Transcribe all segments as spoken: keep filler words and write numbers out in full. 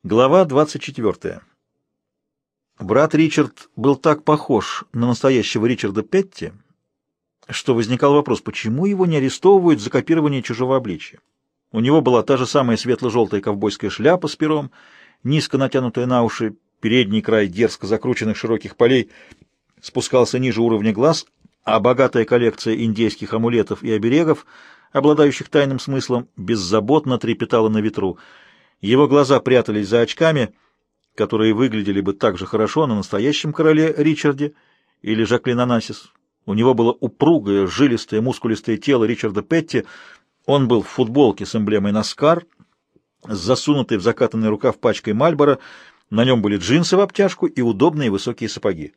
Глава двадцать четвёртая. Брат Ричард был так похож на настоящего Ричарда Петти, что возникал вопрос, почему его не арестовывают за копирование чужого обличия. У него была та же самая светло-желтая ковбойская шляпа с пером, низко натянутая на уши, передний край дерзко закрученных широких полей спускался ниже уровня глаз, а богатая коллекция индейских амулетов и оберегов, обладающих тайным смыслом, беззаботно трепетала на ветру. Его глаза прятались за очками, которые выглядели бы так же хорошо на настоящем короле Ричарде или Жаклин Онасис. У него было упругое, жилистое, мускулистое тело Ричарда Петти. Он был в футболке с эмблемой Наскар, с засунутой в закатанный рукав пачкой Мальборо, на нем были джинсы в обтяжку и удобные высокие сапоги.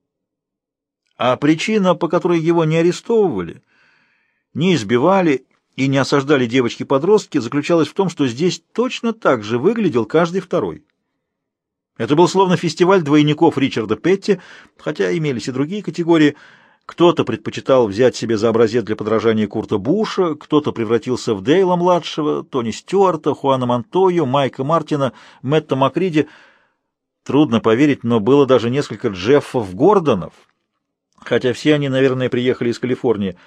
А причина, по которой его не арестовывали, не избивали и не осаждали девочки-подростки, заключалась в том, что здесь точно так же выглядел каждый второй. Это был словно фестиваль двойников Ричарда Петти, хотя имелись и другие категории. Кто-то предпочитал взять себе за образец для подражания Курта Буша, кто-то превратился в Дейла-младшего, Тони Стюарта, Хуана Монтойо, Майка Мартина, Мэтта Макриди. Трудно поверить, но было даже несколько Джеффов Гордонов, хотя все они, наверное, приехали из Калифорнии.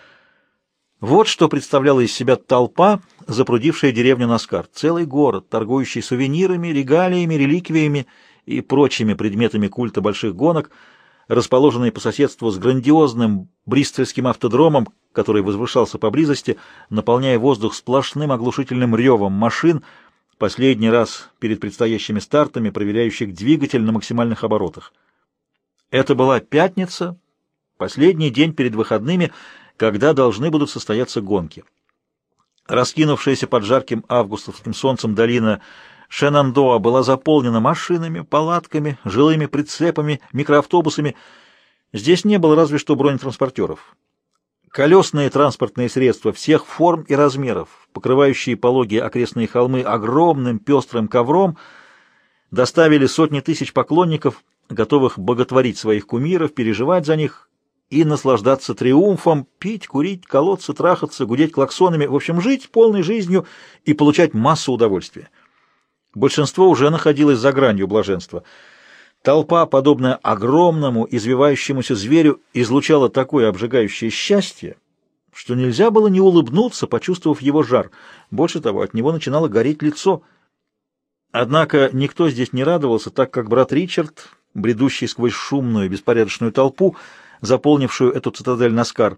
Вот что представляла из себя толпа, запрудившая деревню Наскар. Целый город, торгующий сувенирами, регалиями, реликвиями и прочими предметами культа больших гонок, расположенный по соседству с грандиозным бристольским автодромом, который возвышался поблизости, наполняя воздух сплошным оглушительным ревом машин, последний раз перед предстоящими стартами, проверяющих двигатель на максимальных оборотах. Это была пятница, последний день перед выходными, когда должны будут состояться гонки. Раскинувшаяся под жарким августовским солнцем долина Шенандоа была заполнена машинами, палатками, жилыми прицепами, микроавтобусами. Здесь не было разве что бронетранспортеров. Колесные транспортные средства всех форм и размеров, покрывающие пологие окрестные холмы огромным пестрым ковром, доставили сотни тысяч поклонников, готовых боготворить своих кумиров, переживать за них и наслаждаться триумфом, пить, курить, колоться, трахаться, гудеть клаксонами, в общем, жить полной жизнью и получать массу удовольствия. Большинство уже находилось за гранью блаженства. Толпа, подобная огромному, извивающемуся зверю, излучала такое обжигающее счастье, что нельзя было не улыбнуться, почувствовав его жар. Больше того, от него начинало гореть лицо. Однако никто здесь не радовался, так как брат Ричард, бредущий сквозь шумную, беспорядочную толпу, заполнившую эту цитадель Наскар.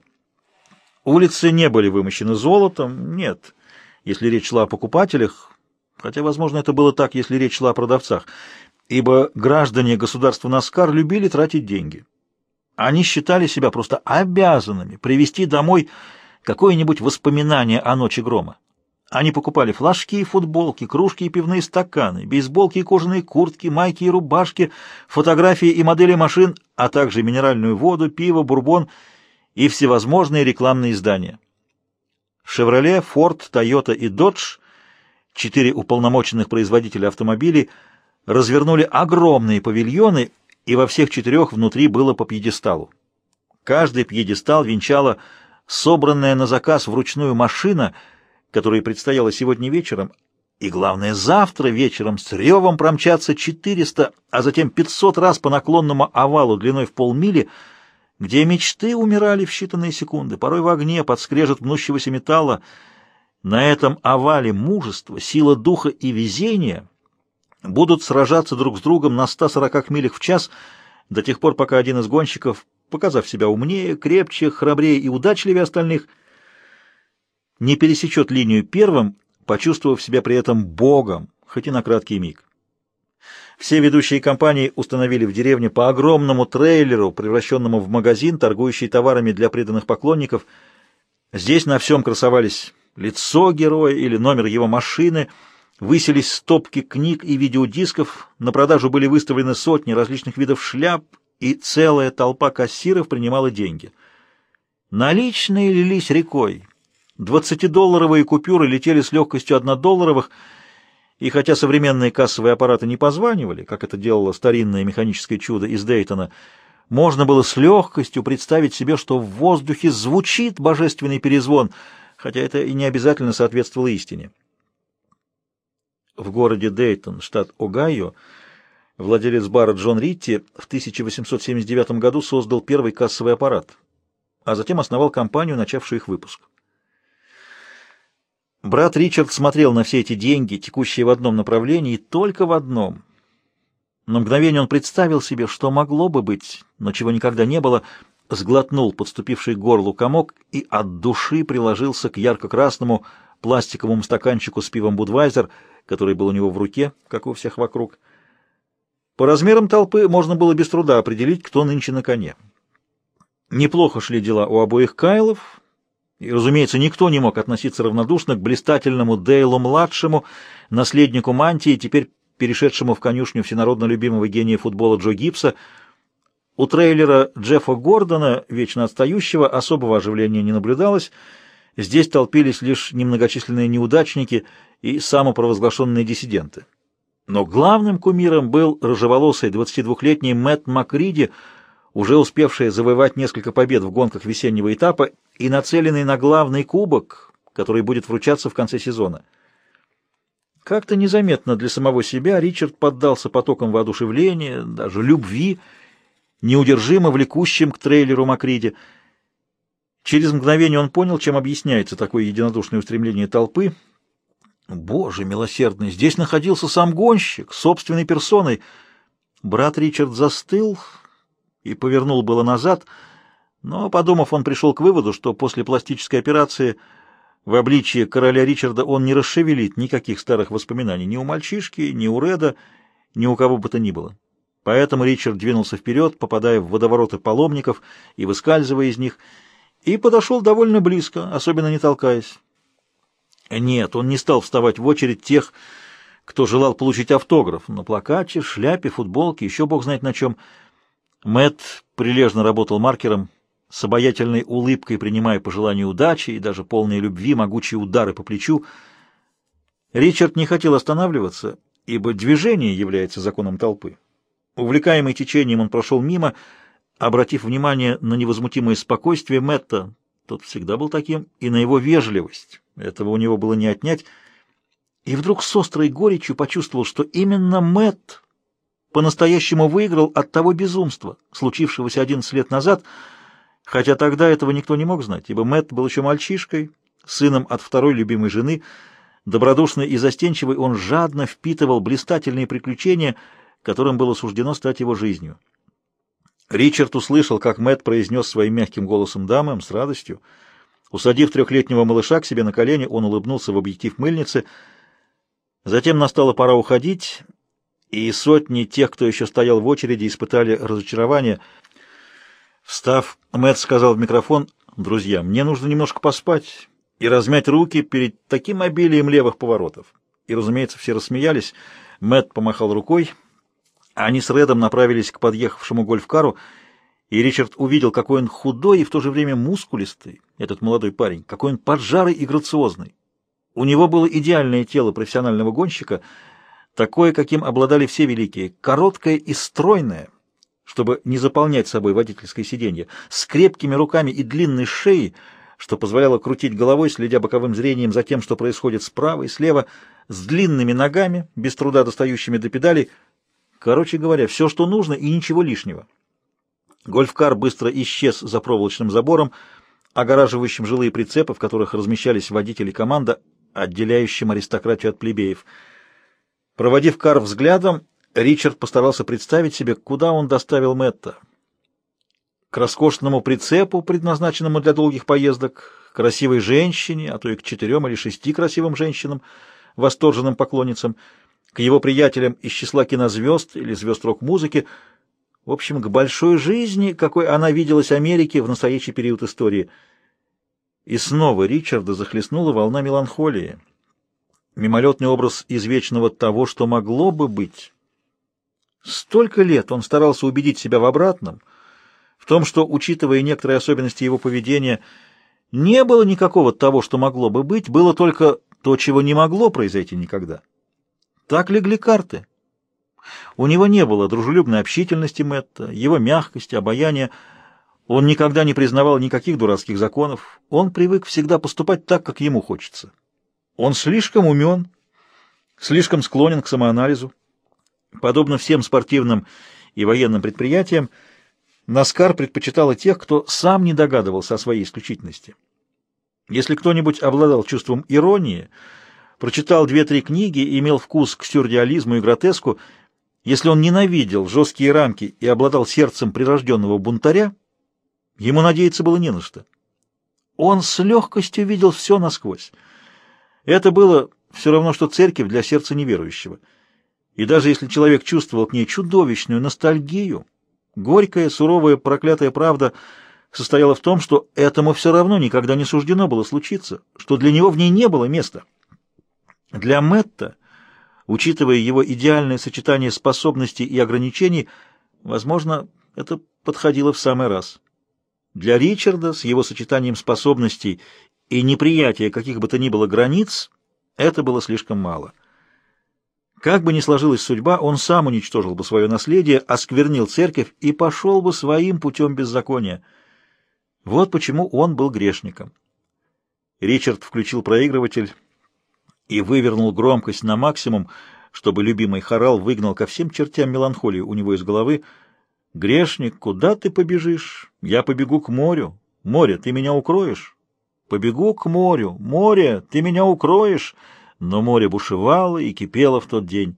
Улицы не были вымощены золотом, нет, если речь шла о покупателях, хотя, возможно, это было так, если речь шла о продавцах, ибо граждане государства Наскар любили тратить деньги. Они считали себя просто обязанными привезти домой какое-нибудь воспоминание о ночи грома. Они покупали флажки и футболки, кружки и пивные стаканы, бейсболки и кожаные куртки, майки и рубашки, фотографии и модели машин, а также минеральную воду, пиво, бурбон и всевозможные рекламные издания. «Шевроле», «Форд», «Тойота» и «Додж», четыре уполномоченных производителя автомобилей, развернули огромные павильоны, и во всех четырех внутри было по пьедесталу. Каждый пьедестал венчала собранная на заказ вручную машина, которой предстояло сегодня вечером, и, главное, завтра вечером с ревом промчаться четыреста, а затем пятьсот раз по наклонному овалу длиной в полмили, где мечты умирали в считанные секунды, порой в огне, под скрежет мнущегося металла. На этом овале мужество, сила духа и везение будут сражаться друг с другом на ста сорока милях в час до тех пор, пока один из гонщиков, показав себя умнее, крепче, храбрее и удачливее остальных, не пересечет линию первым, почувствовав себя при этом богом, хоть и на краткий миг. Все ведущие компании установили в деревне по огромному трейлеру, превращенному в магазин, торгующий товарами для преданных поклонников. Здесь на всем красовались лицо героя или номер его машины, высились стопки книг и видеодисков, на продажу были выставлены сотни различных видов шляп, и целая толпа кассиров принимала деньги. Наличные лились рекой. Двадцатидолларовые купюры летели с легкостью однодолларовых, и хотя современные кассовые аппараты не позванивали, как это делало старинное механическое чудо из Дейтона, можно было с легкостью представить себе, что в воздухе звучит божественный перезвон, хотя это и не обязательно соответствовало истине. В городе Дейтон, штат Огайо, владелец бара Джон Ритти в тысяча восемьсот семьдесят девятом году создал первый кассовый аппарат, а затем основал компанию, начавшую их выпуск. Брат Ричард смотрел на все эти деньги, текущие в одном направлении, и только в одном. На мгновение он представил себе, что могло бы быть, но чего никогда не было, сглотнул подступивший к горлу комок и от души приложился к ярко-красному пластиковому стаканчику с пивом «Будвайзер», который был у него в руке, как у всех вокруг. По размерам толпы можно было без труда определить, кто нынче на коне. Неплохо шли дела у обоих Кайлов, и, разумеется, никто не мог относиться равнодушно к блистательному Дейлу-младшему, наследнику мантии, теперь перешедшему в конюшню всенародно любимого гения футбола Джо Гибса. У трейлера Джеффа Гордона, вечно отстающего, особого оживления не наблюдалось. Здесь толпились лишь немногочисленные неудачники и самопровозглашенные диссиденты. Но главным кумиром был рыжеволосый двадцатидвухлетний Мэтт Макриди, уже успевший завоевать несколько побед в гонках весеннего этапа и нацеленный на главный кубок, который будет вручаться в конце сезона. Как-то незаметно для самого себя Ричард поддался потокам воодушевления, даже любви, неудержимо влекущим к трейлеру Макриди. Через мгновение он понял, чем объясняется такое единодушное устремление толпы. Боже милосердный, здесь находился сам гонщик, собственной персоной. Брат Ричард застыл и повернул было назад, но, подумав, он пришел к выводу, что после пластической операции в обличье короля Ричарда он не расшевелит никаких старых воспоминаний ни у мальчишки, ни у Реда, ни у кого бы то ни было. Поэтому Ричард двинулся вперед, попадая в водовороты паломников и выскальзывая из них, и подошел довольно близко, особенно не толкаясь. Нет, он не стал вставать в очередь тех, кто желал получить автограф на плакате, шляпе, футболке, еще бог знает на чем. Мэтт прилежно работал маркером, с обаятельной улыбкой принимая пожелания удачи и даже полные любви могучие удары по плечу. Ричард не хотел останавливаться, ибо движение является законом толпы. Увлекаемый течением, он прошел мимо, обратив внимание на невозмутимое спокойствие Мэтта, тот всегда был таким, и на его вежливость, этого у него было не отнять, и вдруг с острой горечью почувствовал, что именно Мэтт по-настоящему выиграл от того безумства, случившегося одиннадцать лет назад, хотя тогда этого никто не мог знать, ибо Мэтт был еще мальчишкой, сыном от второй любимой жены. Добродушный и застенчивый, он жадно впитывал блистательные приключения, которым было суждено стать его жизнью. Ричард услышал, как Мэтт произнес своим мягким голосом «дамам» с радостью. Усадив трехлетнего малыша к себе на колени, он улыбнулся в объектив мыльницы. Затем настала пора уходить, и сотни тех, кто еще стоял в очереди, испытали разочарование. Встав, Мэтт сказал в микрофон: «Друзья, мне нужно немножко поспать и размять руки перед таким обилием левых поворотов». И, разумеется, все рассмеялись. Мэтт помахал рукой. Они с Редом направились к подъехавшему гольфкару, и Ричард увидел, какой он худой и в то же время мускулистый, этот молодой парень, какой он поджарый и грациозный. У него было идеальное тело профессионального гонщика, такое, каким обладали все великие, короткое и стройное, чтобы не заполнять собой водительское сиденье, с крепкими руками и длинной шеей, что позволяло крутить головой, следя боковым зрением за тем, что происходит справа и слева, с длинными ногами, без труда достающими до педалей. Короче говоря, все, что нужно, и ничего лишнего. Гольфкар быстро исчез за проволочным забором, огораживающим жилые прицепы, в которых размещались водители и команда, отделяющим аристократию от плебеев. Проводив кар взглядом, Ричард постарался представить себе, куда он доставил Мэтта. К роскошному прицепу, предназначенному для долгих поездок, красивой женщине, а то и к четырем или шести красивым женщинам, восторженным поклонницам, к его приятелям из числа кинозвезд или звезд рок-музыки, в общем, к большой жизни, какой она виделась Америке в настоящий период истории. И снова Ричарда захлестнула волна меланхолии. Мимолетный образ извечного того, что могло бы быть. Столько лет он старался убедить себя в обратном, в том, что, учитывая некоторые особенности его поведения, не было никакого того, что могло бы быть, было только то, чего не могло произойти никогда. Так легли карты. У него не было дружелюбной общительности Мэтта, его мягкости, обаяния. Он никогда не признавал никаких дурацких законов. Он привык всегда поступать так, как ему хочется. Он слишком умен, слишком склонен к самоанализу. Подобно всем спортивным и военным предприятиям, Наскар предпочитала тех, кто сам не догадывался о своей исключительности. Если кто-нибудь обладал чувством иронии, прочитал две-три книги и имел вкус к сюрреализму и гротеску, если он ненавидел жесткие рамки и обладал сердцем прирожденного бунтаря, ему надеяться было не на что. Он с легкостью видел все насквозь. Это было все равно, что церковь для сердца неверующего. И даже если человек чувствовал к ней чудовищную ностальгию, горькая, суровая, проклятая правда состояла в том, что этому все равно никогда не суждено было случиться, что для него в ней не было места. Для Мэтта, учитывая его идеальное сочетание способностей и ограничений, возможно, это подходило в самый раз. Для Ричарда с его сочетанием способностей и неприятия каких бы то ни было границ это было слишком мало. Как бы ни сложилась судьба, он сам уничтожил бы свое наследие, осквернил церковь и пошел бы своим путем беззакония. Вот почему он был грешником. Ричард включил проигрыватель и вывернул громкость на максимум, чтобы любимый хорал выгнал ко всем чертям меланхолию у него из головы. «Грешник, куда ты побежишь? Я побегу к морю. Море, ты меня укроешь? Побегу к морю. Море, ты меня укроешь?» Но море бушевало и кипело в тот день.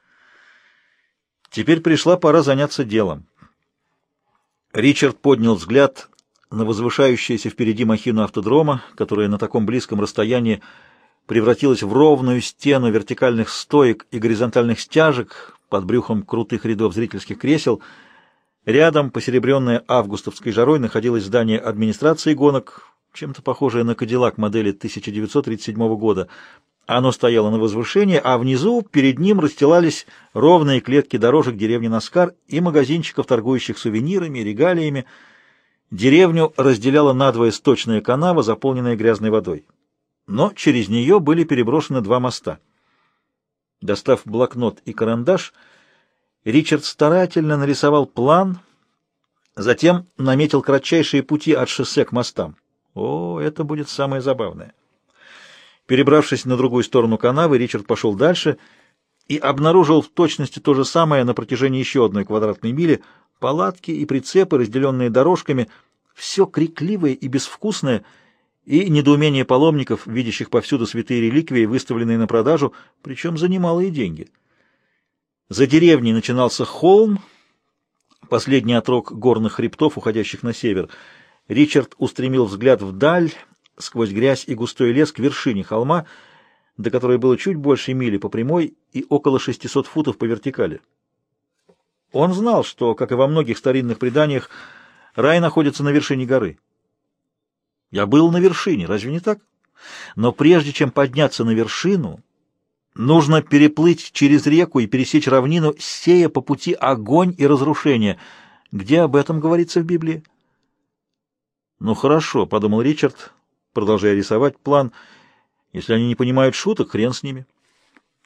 Теперь пришла пора заняться делом. Ричард поднял взгляд на возвышающуюся впереди махину автодрома, которая на таком близком расстоянии превратилась в ровную стену вертикальных стоек и горизонтальных стяжек под брюхом крутых рядов зрительских кресел. Рядом, посеребренное августовской жарой, находилось здание администрации гонок, чем-то похожее на Кадиллак модели тысяча девятьсот тридцать седьмого года. Оно стояло на возвышении, а внизу перед ним расстилались ровные клетки дорожек деревни Наскар и магазинчиков, торгующих сувенирами и регалиями. Деревню разделяла надвое сточная канава, заполненная грязной водой. Но через нее были переброшены два моста. Достав блокнот и карандаш, Ричард старательно нарисовал план, затем наметил кратчайшие пути от шоссе к мостам. О, это будет самое забавное. Перебравшись на другую сторону канавы, Ричард пошел дальше и обнаружил в точности то же самое на протяжении еще одной квадратной мили: палатки и прицепы, разделенные дорожками, все крикливое и безвкусное, и недоумение паломников, видящих повсюду святые реликвии, выставленные на продажу, причем за немалые деньги. За деревней начинался холм, последний отрог горных хребтов, уходящих на север. Ричард устремил взгляд вдаль, сквозь грязь и густой лес, к вершине холма, до которой было чуть больше мили по прямой и около шестисот футов по вертикали. Он знал, что, как и во многих старинных преданиях, рай находится на вершине горы. Я был на вершине, разве не так? Но прежде чем подняться на вершину, нужно переплыть через реку и пересечь равнину, сея по пути огонь и разрушение. Где об этом говорится в Библии? «Ну хорошо», — подумал Ричард, продолжая рисовать план. «Если они не понимают шуток, хрен с ними».